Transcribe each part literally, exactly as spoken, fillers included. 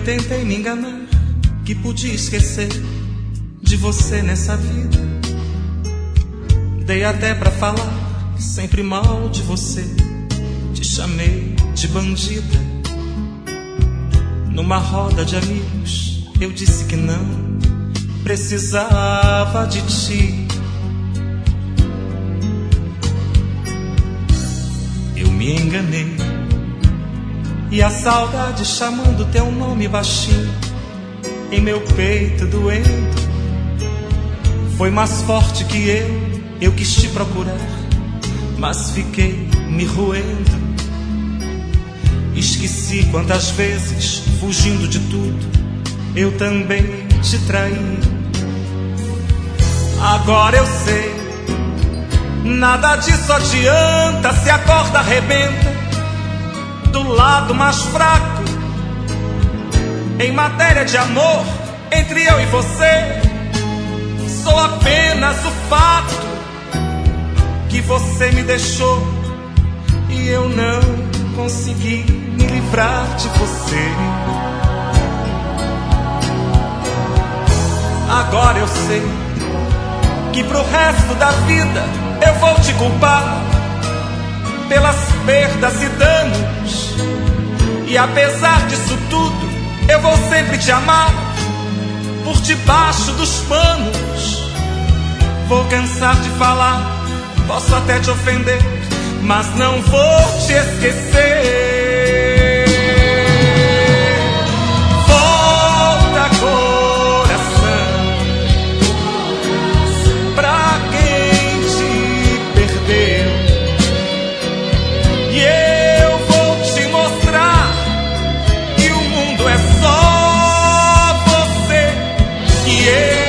tentei me enganar, que podia esquecer de você nessa vida. Dei até pra falar sempre mal de você, te chamei de bandida. Numa roda de amigos eu disse que não precisava de ti. Eu me enganei e a saudade chamando teu nome baixinho em meu peito doendo foi mais forte que eu. Eu quis te procurar, mas fiquei me roendo. Esqueci quantas vezes, fugindo de tudo, eu também te traí. Agora eu sei, nada disso adianta. Se a corda arrebenta do lado mais fraco, em matéria de amor, entre eu e você, sou apenas o fato que você me deixou e eu não consegui me livrar de você. Agora eu sei que pro resto da vida eu vou te culpar pelas perdas e danos, e apesar disso tudo eu vou sempre te amar por debaixo dos panos. Vou cansar de falar, posso até te ofender, mas não vou te esquecer. Volta, coração, pra quem te perdeu, e eu vou te mostrar que o mundo é só você e eu.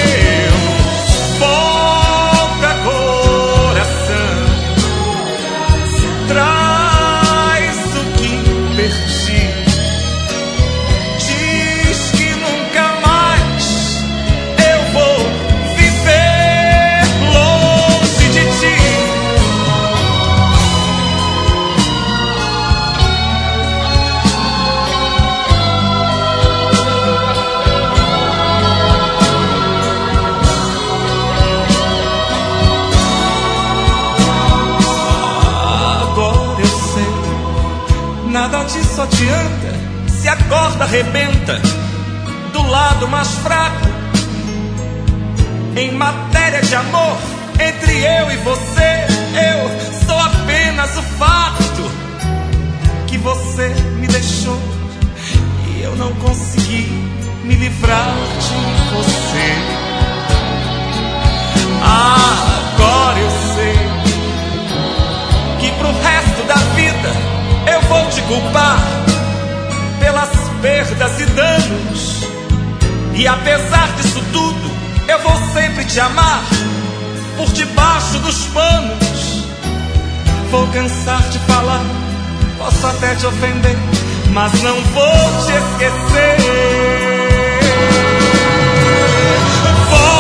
Nada disso adianta. Se a corda arrebenta do lado mais fraco, em matéria de amor, entre eu e você, eu sou apenas o fato que você me deixou e eu não consegui me livrar de você. Agora eu sei que pro resto da vida eu vou te culpar pelas perdas e danos, e apesar disso tudo eu vou sempre te amar por debaixo dos panos. Vou cansar de falar, posso até te ofender, mas não vou te esquecer. Vou